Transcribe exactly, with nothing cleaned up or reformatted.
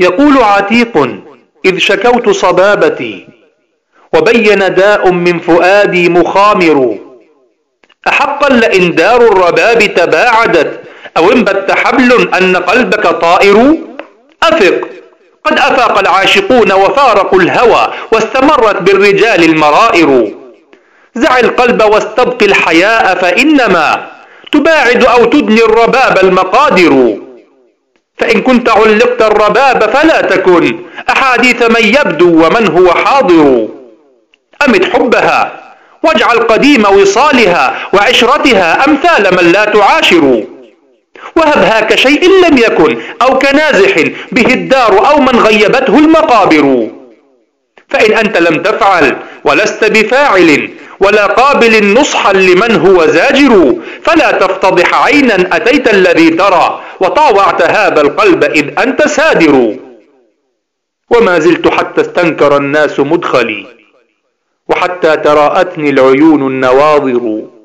يقول عتيق: إذ شكوت صبابتي وبين داء من فؤادي مخامر، أحقا لئن دار الرباب تباعدت أو انبت حبل أن قلبك طائر؟ أفق، قد أفاق العاشقون وفارقوا الهوى واستمرت بالرجال المرائر. زع القلب واستبق الحياء فإنما تباعد أو تدني الرباب المقادر. فإن كنت علقت الرباب فلا تكن أحاديث من يبدو ومن هو حاضر. أمت حبها واجعل قديم وصالها وعشرتها أمثال من لا تعاشر. وهبها كشيء لم يكن أو كنازح به الدار أو من غيبته المقابر. فإن أنت لم تفعل ولست بفاعل ولا قابل نصحا لمن هو زاجر، فلا تفتضح عينا أتيت الذي ترى وطاوعت هذا القلب إذ أنت سادر. وما زلت حتى استنكر الناس مدخلي وحتى تراءتني العيون النواظر.